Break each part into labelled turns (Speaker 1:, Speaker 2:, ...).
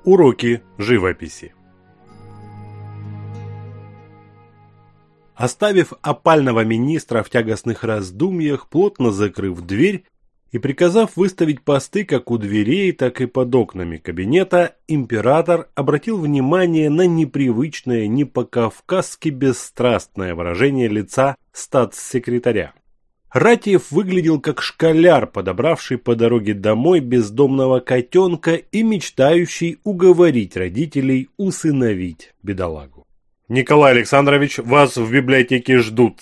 Speaker 1: Уроки живописи. Оставив опального министра в тягостных раздумьях, плотно закрыв дверь и приказав выставить посты как у дверей, так и под окнами кабинета, император обратил внимание на непривычное, не по-кавказски бесстрастное выражение лица статс-секретаря. Ратиев выглядел как школяр, подобравший по дороге домой бездомного котенка и мечтающий уговорить родителей усыновить бедолагу. «Николай Александрович, вас в библиотеке ждут».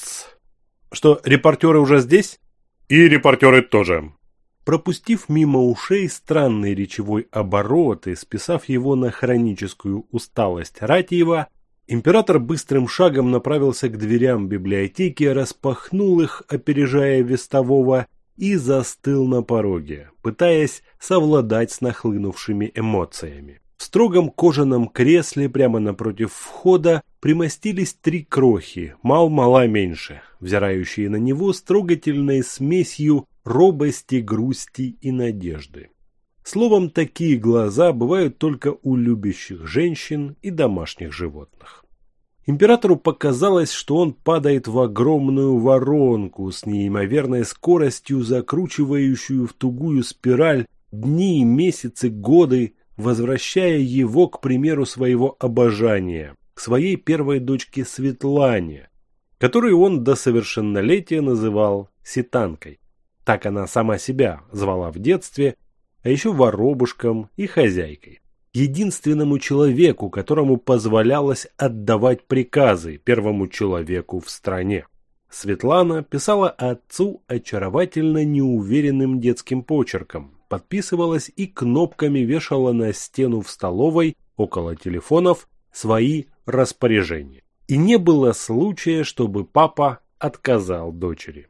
Speaker 1: «Что, репортеры уже здесь?» «И репортеры тоже». Пропустив мимо ушей странный речевой оборот и списав его на хроническую усталость Ратиева, император быстрым шагом направился к дверям библиотеки, распахнул их, опережая вестового, и застыл на пороге, пытаясь совладать с нахлынувшими эмоциями. В строгом кожаном кресле прямо напротив входа примостились три крохи, мал-мала меньше, взирающие на него с трогательной смесью робости, грусти и надежды. Словом, такие глаза бывают только у любящих женщин и домашних животных. Императору показалось, что он падает в огромную воронку с неимоверной скоростью, закручивающую в тугую спираль дни, месяцы, годы, возвращая его к примеру своего обожания, к своей первой дочке Светлане, которую он до совершеннолетия называл Ситанкой. Так она сама себя звала в детстве, а еще воробушком и хозяйкой. Единственному человеку, которому позволялось отдавать приказы, первому человеку в стране. Светлана писала отцу очаровательно неуверенным детским почерком, подписывалась и кнопками вешала на стену в столовой около телефонов свои распоряжения. И не было случая, чтобы папа отказал дочери.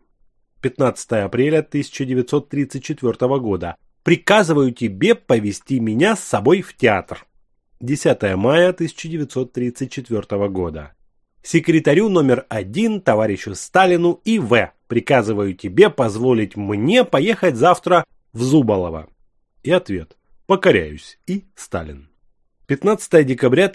Speaker 1: 15 апреля 1934 года. Приказываю тебе повести меня с собой в театр. 10 мая 1934 года. Секретарю номер 1, товарищу Сталину И.В. Приказываю тебе позволить мне поехать завтра в Зубалово. И ответ. Покоряюсь. И Сталин. 15 декабря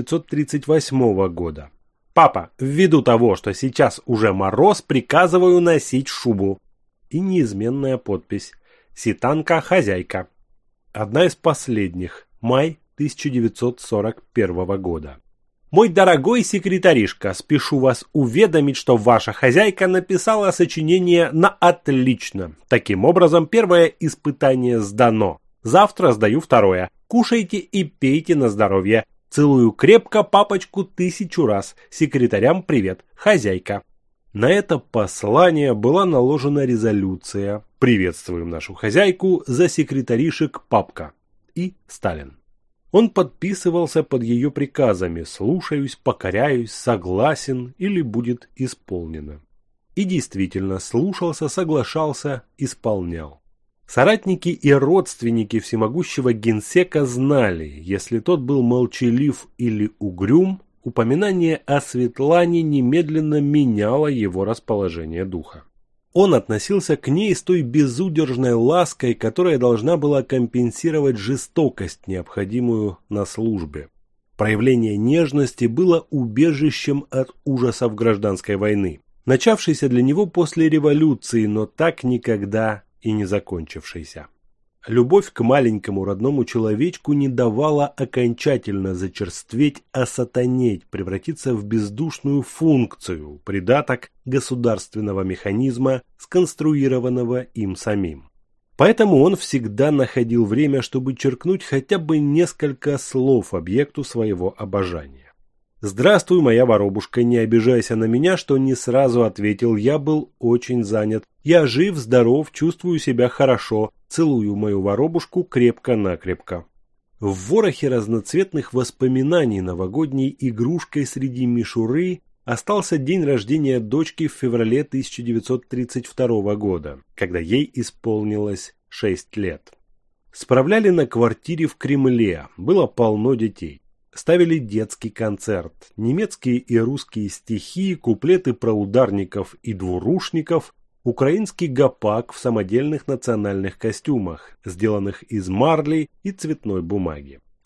Speaker 1: 1938 года. Папа, ввиду того, что сейчас уже мороз, приказываю носить шубу. И неизменная подпись. Ситанка хозяйка. Одна из последних. Май 1941 года. Мой дорогой секретаришка, спешу вас уведомить, что ваша хозяйка написала сочинение на отлично. Таким образом, первое испытание сдано. Завтра сдаю второе. Кушайте и пейте на здоровье. Целую крепко папочку 1000 раз. Секретарям привет. Хозяйка. На это послание была наложена резолюция «Приветствуем нашу хозяйку, за секретаришек папка» и Сталин. Он подписывался под ее приказами «слушаюсь», «покоряюсь», «согласен» или «будет исполнено». И действительно слушался, соглашался, исполнял. Соратники и родственники всемогущего генсека знали, если тот был молчалив или угрюм, упоминание о Светлане немедленно меняло его расположение духа. Он относился к ней с той безудержной лаской, которая должна была компенсировать жестокость, необходимую на службе. Проявление нежности было убежищем от ужасов гражданской войны, начавшейся для него после революции, но так никогда и не закончившейся. Любовь к маленькому родному человечку не давала окончательно зачерстветь, осатанеть, превратиться в бездушную функцию, придаток государственного механизма, сконструированного им самим. Поэтому он всегда находил время, чтобы черкнуть хотя бы несколько слов объекту своего обожания. «Здравствуй, моя воробушка, не обижайся на меня, что не сразу ответил, я был очень занят. Я жив, здоров, чувствую себя хорошо, целую мою воробушку крепко-накрепко». В ворохе разноцветных воспоминаний новогодней игрушкой среди мишуры остался день рождения дочки в феврале 1932 года, когда ей исполнилось 6 лет. Справляли на квартире в Кремле, было полно детей. Ставили детский концерт, немецкие и русские стихи, куплеты про ударников и двурушников, украинский гопак в самодельных национальных костюмах, сделанных из марли и цветной бумаги.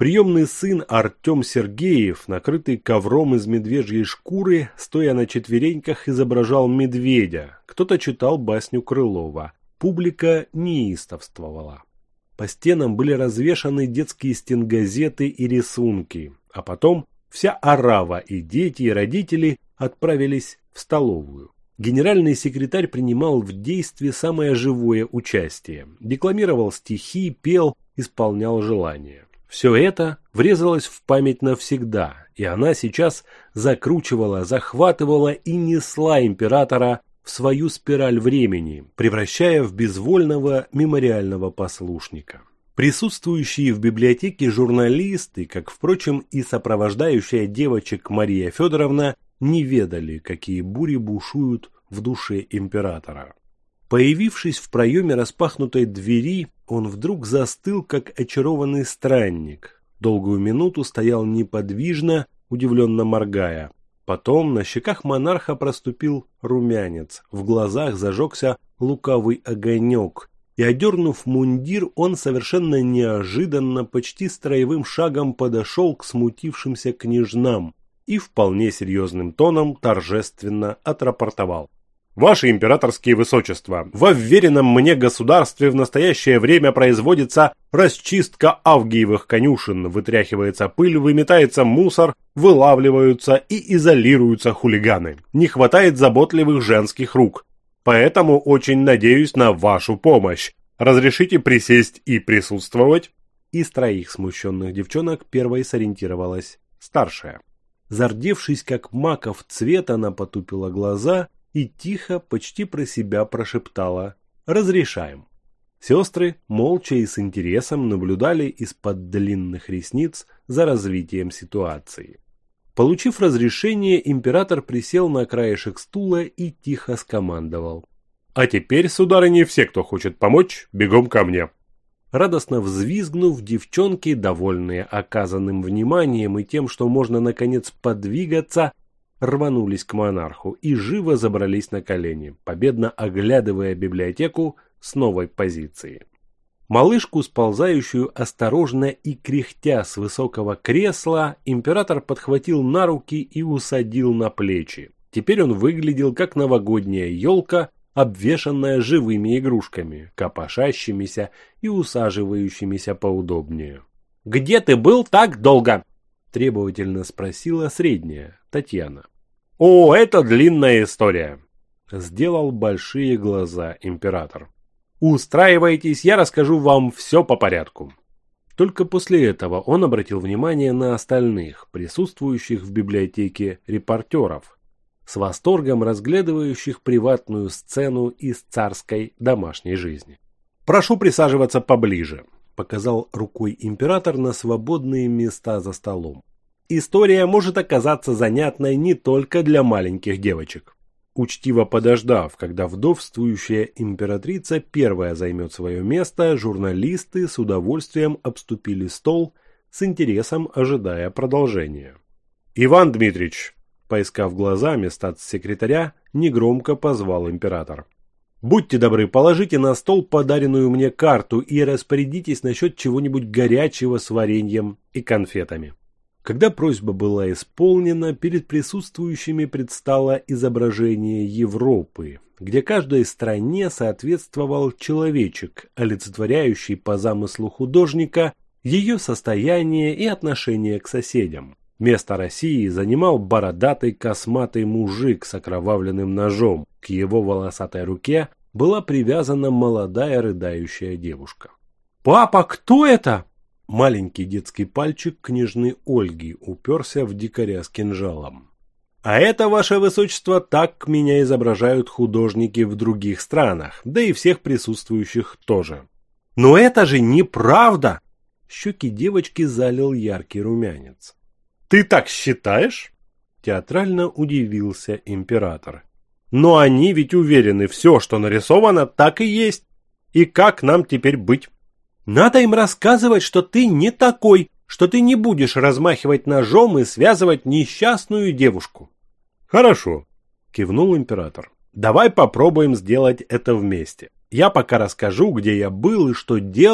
Speaker 1: Приемный сын Артем Сергеев, накрытый ковром из медвежьей шкуры, стоя на четвереньках, изображал медведя. Кто-то читал басню Крылова. Публика неистовствовала. По стенам были развешаны детские стенгазеты и рисунки, а потом вся орава и дети, и родители отправились в столовую. Генеральный секретарь принимал в действии самое живое участие. Декламировал стихи, пел, исполнял желания. Все это врезалось в память навсегда, и она сейчас закручивала, захватывала и несла императора в свою спираль времени, превращая в безвольного мемориального послушника. Присутствующие в библиотеке журналисты, как, впрочем, и сопровождающая девочек Мария Федоровна, не ведали, какие бури бушуют в душе императора. Появившись в проеме распахнутой двери, он вдруг застыл, как очарованный странник. Долгую минуту стоял неподвижно, удивленно моргая. Потом на щеках монарха проступил румянец, в глазах зажегся лукавый огонек, и, одернув мундир, он совершенно неожиданно, почти строевым шагом подошел к смутившимся княжнам и вполне серьезным тоном торжественно отрапортовал. «Ваше императорские высочества, во вверенном мне государстве в настоящее время производится расчистка авгиевых конюшен, вытряхивается пыль, выметается мусор, вылавливаются и изолируются хулиганы. Не хватает заботливых женских рук. Поэтому очень надеюсь на вашу помощь. Разрешите присесть и присутствовать?» Из троих смущенных девчонок первой сориентировалась старшая. Зардевшись, как маков цвет, она потупила глаза и тихо, почти про себя прошептала: «Разрешаем». Сестры молча и с интересом наблюдали из-под длинных ресниц за развитием ситуации. Получив разрешение, император присел на краешек стула и тихо скомандовал: «А теперь, сударыни, все, кто хочет помочь, бегом ко мне». Радостно взвизгнув, девчонки, довольные оказанным вниманием и тем, что можно наконец подвигаться, рванулись к монарху и живо забрались на колени, победно оглядывая библиотеку с новой позиции. Малышку, сползающую осторожно и кряхтя с высокого кресла, император подхватил на руки и усадил на плечи. Теперь он выглядел как новогодняя елка, обвешанная живыми игрушками, копошащимися и усаживающимися поудобнее. «Где ты был так долго?» – требовательно спросила средняя, Татьяна. «О, это длинная история!» – сделал большие глаза император. «Устраивайтесь, я расскажу вам все по порядку». Только после этого он обратил внимание на остальных, присутствующих в библиотеке репортеров, с восторгом разглядывающих приватную сцену из царской домашней жизни. «Прошу присаживаться поближе», – показал рукой император на свободные места за столом. «История может оказаться занятной не только для маленьких девочек». Учтиво подождав, когда вдовствующая императрица первая займет свое место, журналисты с удовольствием обступили стол, с интересом ожидая продолжения. «Иван Дмитрич», поискав глазами статс-секретаря, негромко позвал император: «Будьте добры, положите на стол подаренную мне карту и распорядитесь насчет чего-нибудь горячего с вареньем и конфетами». Когда просьба была исполнена, перед присутствующими предстало изображение Европы, где каждой стране соответствовал человечек, олицетворяющий по замыслу художника ее состояние и отношение к соседям. Место России занимал бородатый косматый мужик с окровавленным ножом. К его волосатой руке была привязана молодая рыдающая девушка. «Папа, кто это?» Маленький детский пальчик княжны Ольги уперся в дикаря с кинжалом. «А это, ваше высочество, так меня изображают художники в других странах, да и всех присутствующих тоже». «Но это же неправда!» Щеки девочки залил яркий румянец. «Ты так считаешь?» Театрально удивился император. «Но они ведь уверены, все, что нарисовано, так и есть. И как нам теперь быть?» «Надо им рассказывать, что ты не такой, что ты не будешь размахивать ножом и связывать несчастную девушку». «Хорошо», – кивнул император. «Давай попробуем сделать это вместе. Я пока расскажу, где я был и что делал,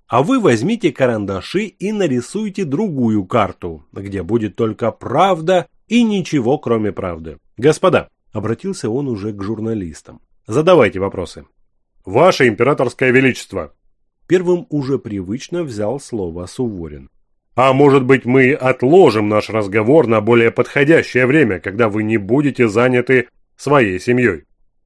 Speaker 1: А вы возьмите карандаши и нарисуйте другую карту, где будет только правда и ничего кроме правды. Господа, обратился он уже к журналистам, задавайте вопросы. Ваше императорское величество. Первым уже привычно взял слово Суворин. А может быть, мы отложим наш разговор на более подходящее время, когда вы не будете заняты своей семьей?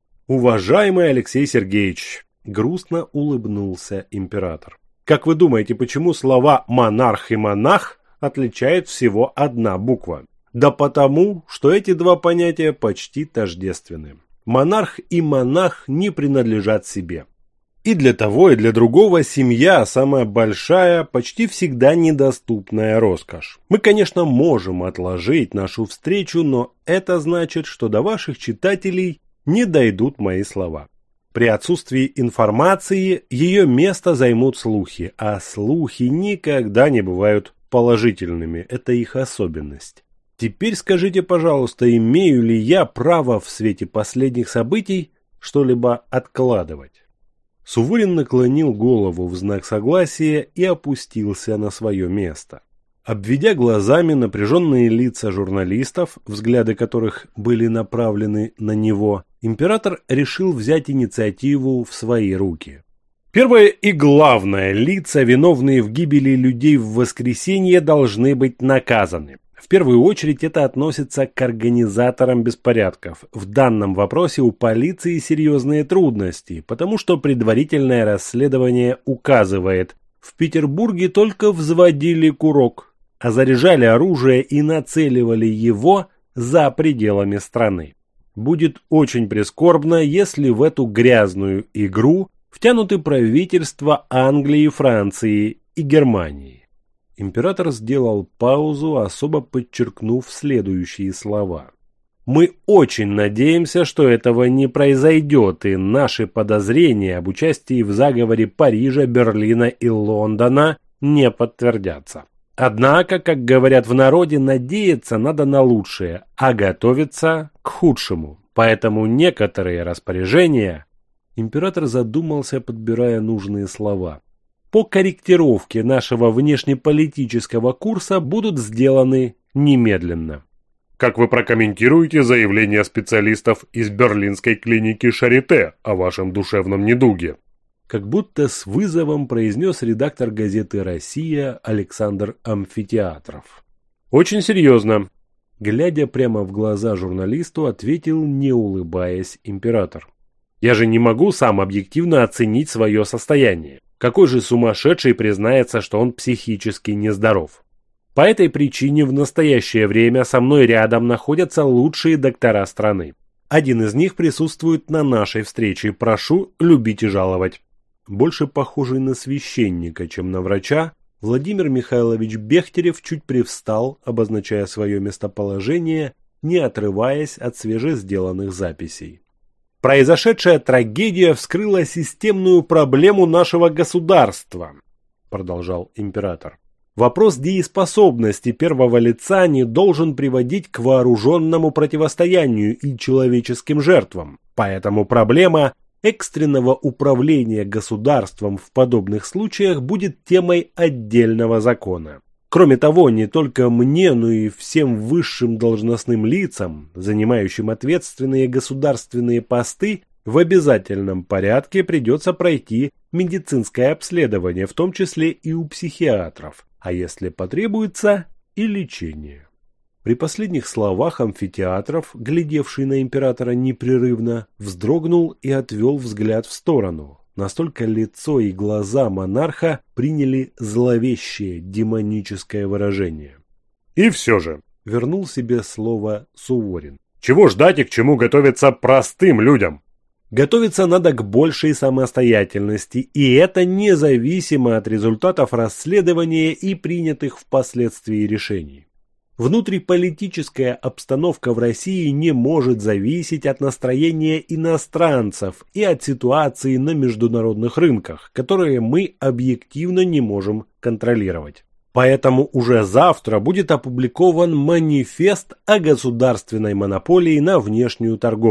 Speaker 1: Уважаемый Алексей Сергеевич, грустно улыбнулся император. Как вы думаете, почему слова «монарх» и «монах» отличает всего одна буква? Да потому, что эти два понятия почти тождественны. Монарх и монах не принадлежат себе. И для того, и для другого семья – самая большая, почти всегда недоступная роскошь. Мы, конечно, можем отложить нашу встречу, но это значит, что до ваших читателей не дойдут мои слова. При отсутствии информации ее место займут слухи, а слухи никогда не бывают положительными, это их особенность. Теперь скажите, пожалуйста, имею ли я право в свете последних событий что-либо откладывать? Суворин наклонил голову в знак согласия и опустился на свое место. Обведя глазами напряженные лица журналистов, взгляды которых были направлены на него, император решил взять инициативу в свои руки. Первое и главное, лица, виновные в гибели людей в воскресенье, должны быть наказаны. В первую очередь это относится к организаторам беспорядков. В данном вопросе у полиции серьезные трудности, потому что предварительное расследование указывает, в Петербурге только взводили курок, а заряжали оружие и нацеливали его за пределами страны. Будет очень прискорбно, если в эту грязную игру втянуты правительства Англии, Франции и Германии. Император сделал паузу, особо подчеркнув следующие слова. Мы очень надеемся, что этого не произойдет, и наши подозрения об участии в заговоре Парижа, Берлина и Лондона не подтвердятся. Однако, как говорят в народе, надеяться надо на лучшее, а готовиться к худшему. Поэтому некоторые распоряжения... Император задумался, подбирая нужные слова. По корректировке нашего внешнеполитического курса будут сделаны немедленно. Как вы прокомментируете заявление специалистов из берлинской клиники Шарите о вашем душевном недуге? Как будто с вызовом произнес редактор газеты «Россия» Александр Амфитеатров. Очень серьезно. Глядя прямо в глаза журналисту, ответил, не улыбаясь, император. Я же не могу сам объективно оценить свое состояние. Какой же сумасшедший признается, что он психически нездоров? По этой причине в настоящее время со мной рядом находятся лучшие доктора страны. Один из них присутствует на нашей встрече. Прошу любить и жаловать. Больше похожий на священника, чем на врача, Владимир Михайлович Бехтерев чуть привстал, обозначая свое местоположение, не отрываясь от свежесделанных записей. Произошедшая трагедия вскрыла системную проблему нашего государства, продолжал император. Вопрос дееспособности первого лица не должен приводить к вооруженному противостоянию и человеческим жертвам. Поэтому проблема экстренного управления государством в подобных случаях будет темой отдельного закона. Кроме того, не только мне, но и всем высшим должностным лицам, занимающим ответственные государственные посты, в обязательном порядке придется пройти медицинское обследование, в том числе и у психиатров, а если потребуется, и лечение. При последних словах Амфитеатров, глядевший на императора непрерывно, вздрогнул и отвел взгляд в сторону. Настолько лицо и глаза монарха приняли зловещее демоническое выражение. И все же, вернул себе слово Суворин. Чего ждать и к чему готовиться простым людям? Готовиться надо к большей самостоятельности, и это независимо от результатов расследования и принятых впоследствии решений. Внутриполитическая обстановка в России не может зависеть от настроения иностранцев и от ситуации на международных рынках, которые мы объективно не можем контролировать. Поэтому уже завтра будет опубликован манифест о государственной монополии на внешнюю торговлю.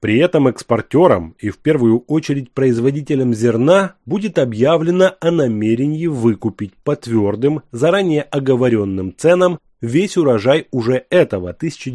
Speaker 1: При этом экспортерам и в первую очередь производителям зерна будет объявлено о намерении выкупить по твердым, заранее оговоренным ценам весь урожай уже этого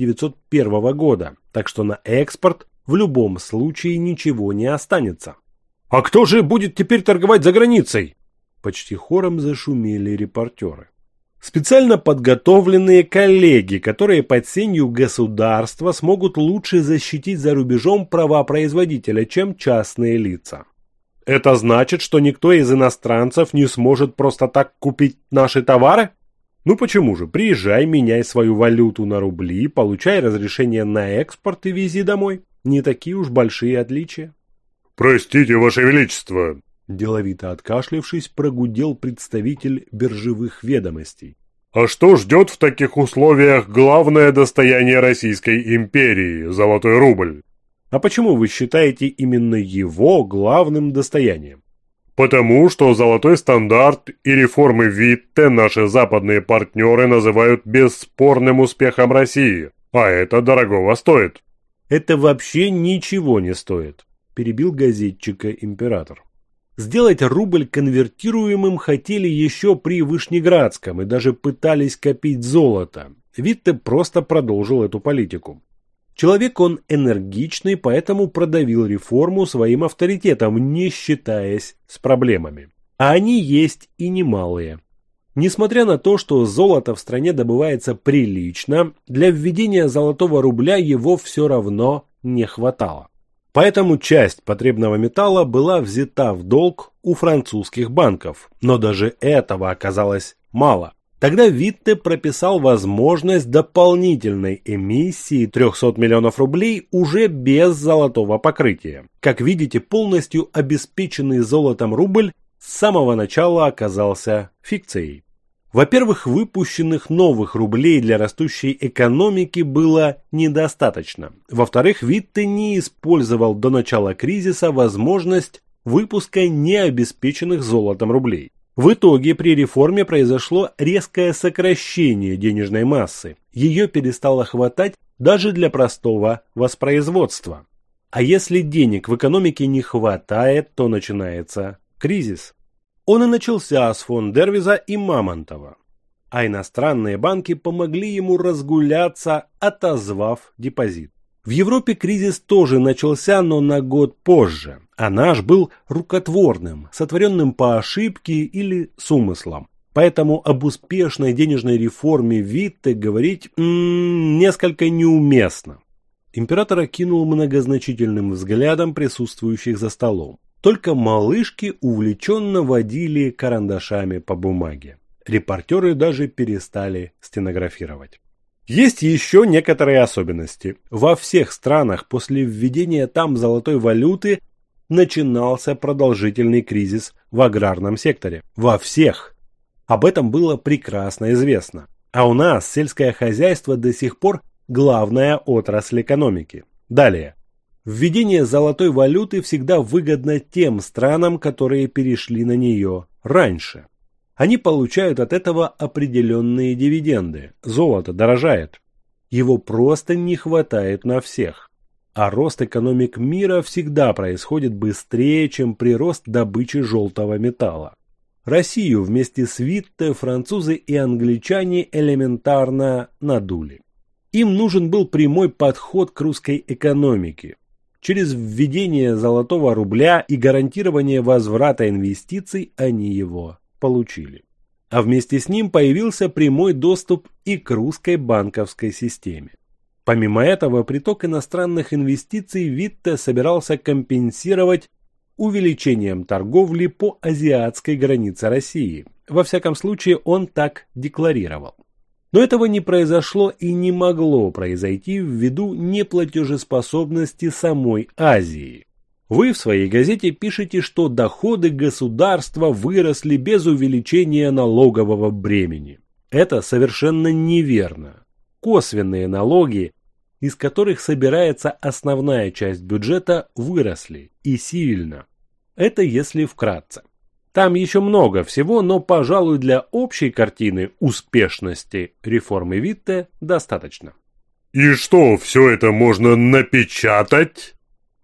Speaker 1: 1901 года, так что на экспорт в любом случае ничего не останется. «А кто же будет теперь торговать за границей?» Почти хором зашумели репортеры. Специально подготовленные коллеги, которые под сенью государства смогут лучше защитить за рубежом права производителя, чем частные лица. Это значит, что никто из иностранцев не сможет просто так купить наши товары? Ну почему же? Приезжай, меняй свою валюту на рубли, получай разрешение на экспорт и вези домой. Не такие уж большие отличия.
Speaker 2: «Простите, Ваше Величество!»
Speaker 1: Деловито откашлявшись, прогудел представитель биржевых ведомостей.
Speaker 2: «А что ждет в таких условиях главное достояние Российской империи – золотой рубль?»
Speaker 1: А почему вы считаете именно его главным достоянием?
Speaker 2: Потому что золотой стандарт и реформы Витте наши западные партнеры называют бесспорным успехом России, а это дорогого стоит.
Speaker 1: Это вообще ничего не стоит, перебил газетчика император. Сделать рубль конвертируемым хотели еще при Вышнеградском и даже пытались копить золото. Витте просто продолжил эту политику. Человек он энергичный, поэтому продавил реформу своим авторитетом, не считаясь с проблемами. А они есть и немалые. Несмотря на то, что золото в стране добывается прилично, для введения золотого рубля его все равно не хватало. Поэтому часть потребного металла была взята в долг у французских банков, но даже этого оказалось мало. Тогда Витте прописал возможность дополнительной эмиссии 300 миллионов рублей уже без золотого покрытия. Как видите, полностью обеспеченный золотом рубль с самого начала оказался фикцией. Во-первых, выпущенных новых рублей для растущей экономики было недостаточно. Во-вторых, Витте не использовал до начала кризиса возможность выпуска необеспеченных золотом рублей. В итоге при реформе произошло резкое сокращение денежной массы. Ее перестало хватать даже для простого воспроизводства. А если денег в экономике не хватает, то начинается кризис. Он и начался с фон Дервиза и Мамонтова. А иностранные банки помогли ему разгуляться, отозвав депозит. В Европе кризис тоже начался, но на год позже, а наш был рукотворным, сотворенным по ошибке или с умыслом. Поэтому об успешной денежной реформе Витте говорить несколько неуместно. Император окинул многозначительным взглядом присутствующих за столом. Только малышки увлеченно водили карандашами по бумаге. Репортеры даже перестали стенографировать. Есть еще некоторые особенности. Во всех странах после введения там золотой валюты начинался продолжительный кризис в аграрном секторе. Во всех. Об этом было прекрасно известно. А у нас сельское хозяйство до сих пор главная отрасль экономики. Далее. Введение золотой валюты всегда выгодно тем странам, которые перешли на нее раньше. Они получают от этого определенные дивиденды. Золото дорожает. Его просто не хватает на всех. А рост экономик мира всегда происходит быстрее, чем прирост добычи желтого металла. Россию вместе с Витте французы и англичане элементарно надули. Им нужен был прямой подход к русской экономике. Через введение золотого рубля и гарантирование возврата инвестиций они его получили. А вместе с ним появился прямой доступ и к русской банковской системе. Помимо этого, приток иностранных инвестиций Витте собирался компенсировать увеличением торговли по азиатской границе России. Во всяком случае, он так декларировал. Но этого не произошло и не могло произойти ввиду неплатежеспособности самой Азии. Вы в своей газете пишете, что доходы государства выросли без увеличения налогового бремени. Это совершенно неверно. Косвенные налоги, из которых собирается основная часть бюджета, выросли и сильно. Это если вкратце. Там еще много всего, но, пожалуй, для общей картины успешности реформы Витте достаточно.
Speaker 2: И что, все это можно напечатать?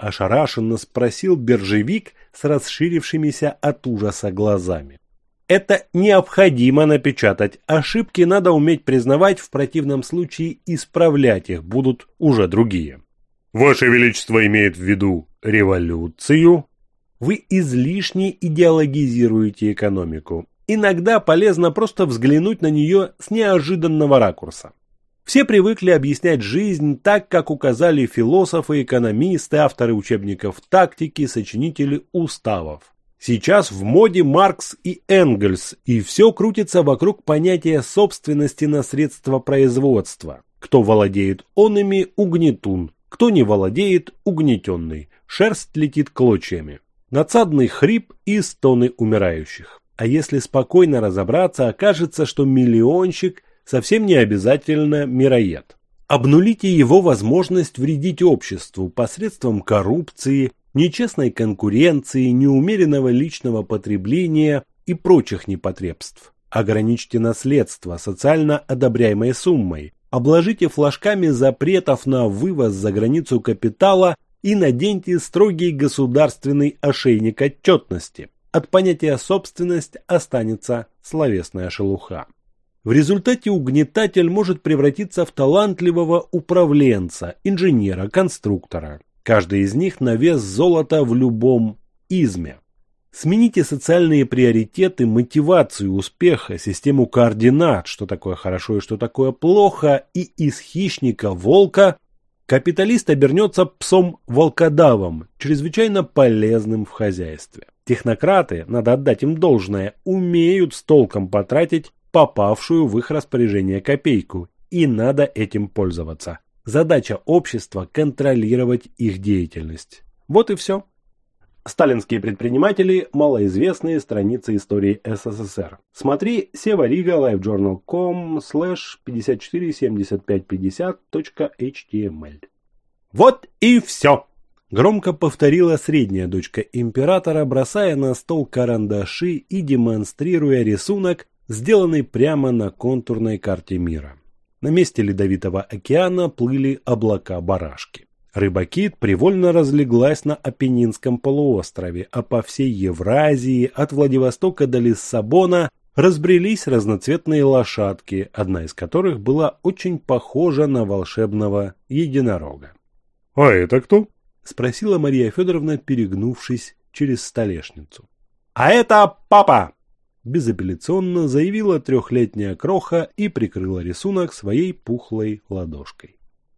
Speaker 1: ошарашенно спросил биржевик с расширившимися от ужаса глазами. Это необходимо напечатать. Ошибки надо уметь признавать, в противном случае исправлять их будут уже другие.
Speaker 2: Ваше Величество имеет в виду революцию?
Speaker 1: Вы излишне идеологизируете экономику. Иногда полезно просто взглянуть на нее с неожиданного ракурса. Все привыкли объяснять жизнь так, как указали философы, экономисты, авторы учебников тактики, сочинители уставов. Сейчас в моде Маркс и Энгельс, и все крутится вокруг понятия собственности на средства производства. Кто владеет онными – угнетун, кто не владеет – угнетенный. Шерсть летит клочьями. Надсадный хрип и стоны умирающих. А если спокойно разобраться, окажется, что миллионщик совсем не обязательно мироед. Обнулите его возможность вредить обществу посредством коррупции, нечестной конкуренции, неумеренного личного потребления и прочих непотребств. Ограничьте наследство социально одобряемой суммой, обложите флажками запретов на вывоз за границу капитала и наденьте строгий государственный ошейник отчетности. От понятия «собственность» останется словесная шелуха. В результате угнетатель может превратиться в талантливого управленца, инженера, конструктора. Каждый из них на вес золота в любом изме. Смените социальные приоритеты, мотивацию успеха, систему координат, что такое хорошо и что такое плохо, и из хищника-волка капиталист обернется псом-волкодавом, чрезвычайно полезным в хозяйстве. Технократы, надо отдать им должное, умеют с толком потратить попавшую в их распоряжение копейку, и надо этим пользоваться. Задача общества – контролировать их деятельность. Вот и все. Сталинские предприниматели – малоизвестные страницы истории СССР. Смотри Сева-Рига, livejournal.com/547550.html. Вот и все! Громко повторила средняя дочка императора, бросая на стол карандаши и демонстрируя рисунок, сделанный прямо на контурной карте мира. На месте Ледовитого океана плыли облака-барашки. Рыба-кит привольно разлеглась на Апеннинском полуострове, а по всей Евразии, от Владивостока до Лиссабона, разбрелись разноцветные лошадки, одна из которых была очень похожа на волшебного единорога.
Speaker 2: — А это кто?
Speaker 1: — спросила Мария Федоровна, перегнувшись через столешницу. — А это папа! — безапелляционно заявила трехлетняя кроха и прикрыла рисунок своей пухлой ладошкой.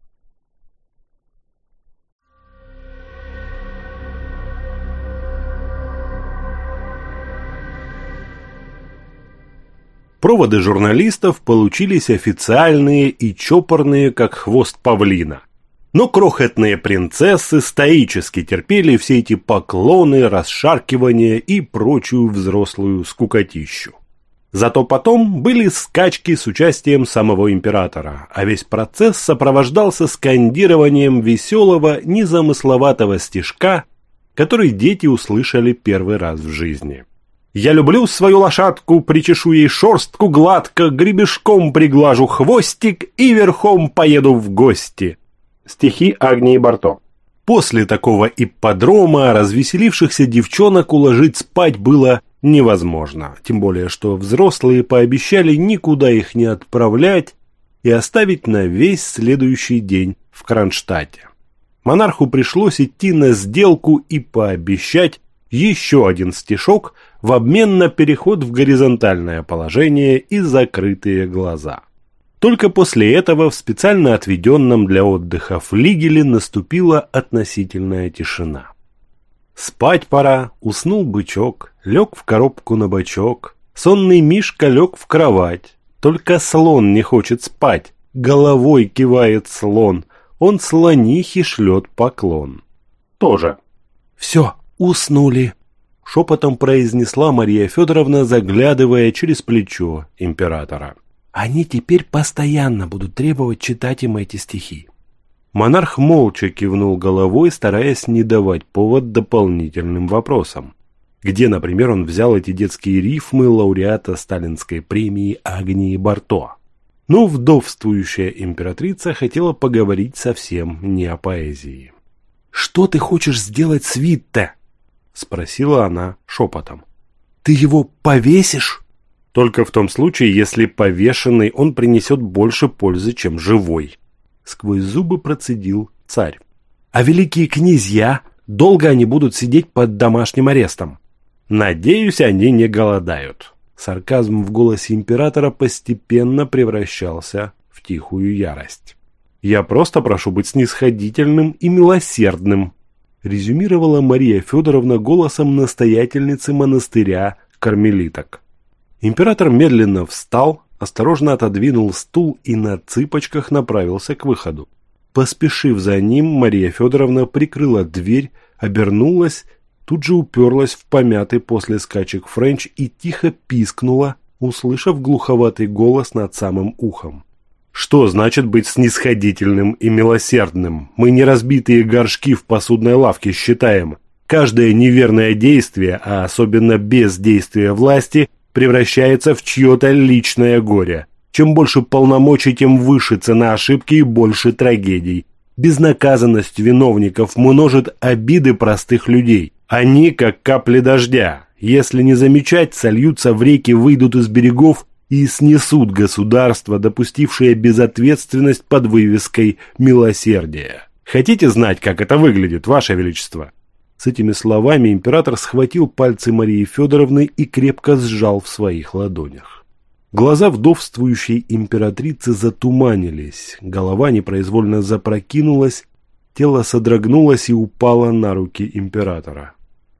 Speaker 1: Проводы журналистов получились официальные и чопорные, как хвост павлина. Но крохотные принцессы стоически терпели все эти поклоны, расшаркивания и прочую взрослую скукотищу. Зато потом были скачки с участием самого императора, а весь процесс сопровождался скандированием веселого, незамысловатого стишка, который дети услышали первый раз в жизни. «Я люблю свою лошадку, причешу ей шерстку гладко, гребешком приглажу хвостик и верхом поеду в гости». Стихи Агнии Барто. После такого ипподрома развеселившихся девчонок уложить спать было невозможно, тем более что взрослые пообещали никуда их не отправлять и оставить на весь следующий день в Кронштадте. Монарху пришлось идти на сделку и пообещать еще один стишок в обмен на переход в горизонтальное положение и закрытые глаза. Только после этого в специально отведенном для отдыха флигеле наступила относительная тишина. Спать пора, уснул бычок, лег в коробку на бочок, сонный мишка лег в кровать. Только слон не хочет спать, головой кивает слон, он слонихе шлет поклон. Тоже. Все, уснули, шепотом произнесла Мария Федоровна, заглядывая через плечо императора. Они теперь постоянно будут требовать читать им эти стихи. Монарх молча кивнул головой, стараясь не давать повод дополнительным вопросам. Где, например, он взял эти детские рифмы лауреата Сталинской премии Агнии Барто? Но вдовствующая императрица хотела поговорить совсем не о поэзии. «Что ты хочешь сделать с Витте?» – спросила она шепотом. «Ты его повесишь?» «Только в том случае, если повешенный он принесет больше пользы, чем живой», – сквозь зубы процедил царь. «А великие князья? Долго они будут сидеть под домашним арестом?» «Надеюсь, они не голодают». Сарказм в голосе императора постепенно превращался в тихую ярость. «Я просто прошу быть снисходительным и милосердным», резюмировала Мария Федоровна голосом настоятельницы монастыря кармелиток. Император медленно встал, осторожно отодвинул стул и на цыпочках направился к выходу. Поспешив за ним, Мария Федоровна прикрыла дверь, обернулась, тут же уперлась в помятый после скачек френч и тихо пискнула, услышав глуховатый голос над самым ухом. «Что значит быть снисходительным и милосердным? Мы не разбитые горшки в посудной лавке считаем. Каждое неверное действие, а особенно бездействие власти, превращается в чье-то личное горе. Чем больше полномочий, тем выше цена ошибки и больше трагедий. Безнаказанность виновников множит обиды простых людей. Они, как капли дождя, если не замечать, сольются в реки, выйдут из берегов и снесут государство, допустившее безответственность под вывеской «милосердие». Хотите знать, как это выглядит, Ваше Величество?» С этими словами император схватил пальцы Марии Федоровны и крепко сжал в своих ладонях. Глаза вдовствующей императрицы затуманились, голова непроизвольно запрокинулась, тело содрогнулось и упало на руки императора.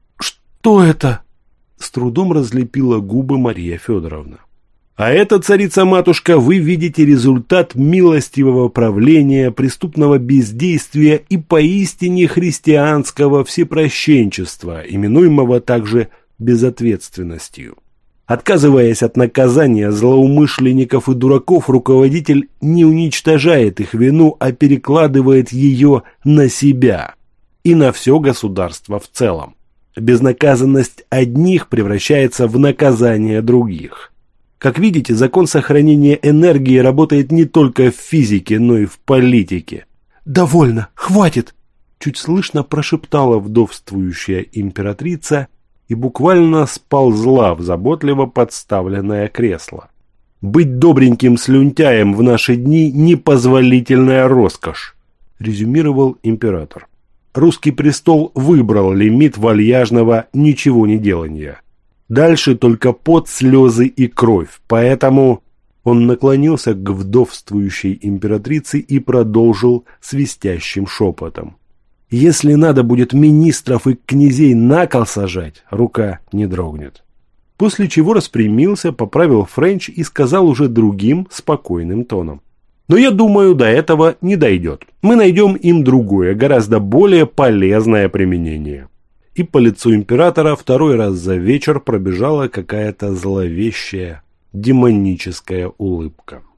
Speaker 1: «Что это?» – с трудом разлепила губы Мария Федоровна. «А это, царица-матушка, вы видите результат милостивого правления, преступного бездействия и поистине христианского всепрощенчества, именуемого также безответственностью. Отказываясь от наказания злоумышленников и дураков, руководитель не уничтожает их вину, а перекладывает ее на себя и на все государство в целом. Безнаказанность одних превращается в наказание других. Как видите, закон сохранения энергии работает не только в физике, но и в политике». «Довольно, хватит!» Чуть слышно прошептала вдовствующая императрица и буквально сползла в заботливо подставленное кресло. «Быть добреньким слюнтяем в наши дни – непозволительная роскошь», – резюмировал император. Русский престол выбрал лимит вальяжного ничегонеделания. Дальше только пот, слезы и кровь, поэтому он наклонился к вдовствующей императрице и продолжил свистящим шепотом. «Если надо будет министров и князей на кол сажать, рука не дрогнет». После чего распрямился, поправил френч и сказал уже другим, спокойным тоном. «Но я думаю, до этого не дойдет. Мы найдем им другое, гораздо более полезное применение». И по лицу императора второй раз за вечер пробежала какая-то зловещая демоническая улыбка.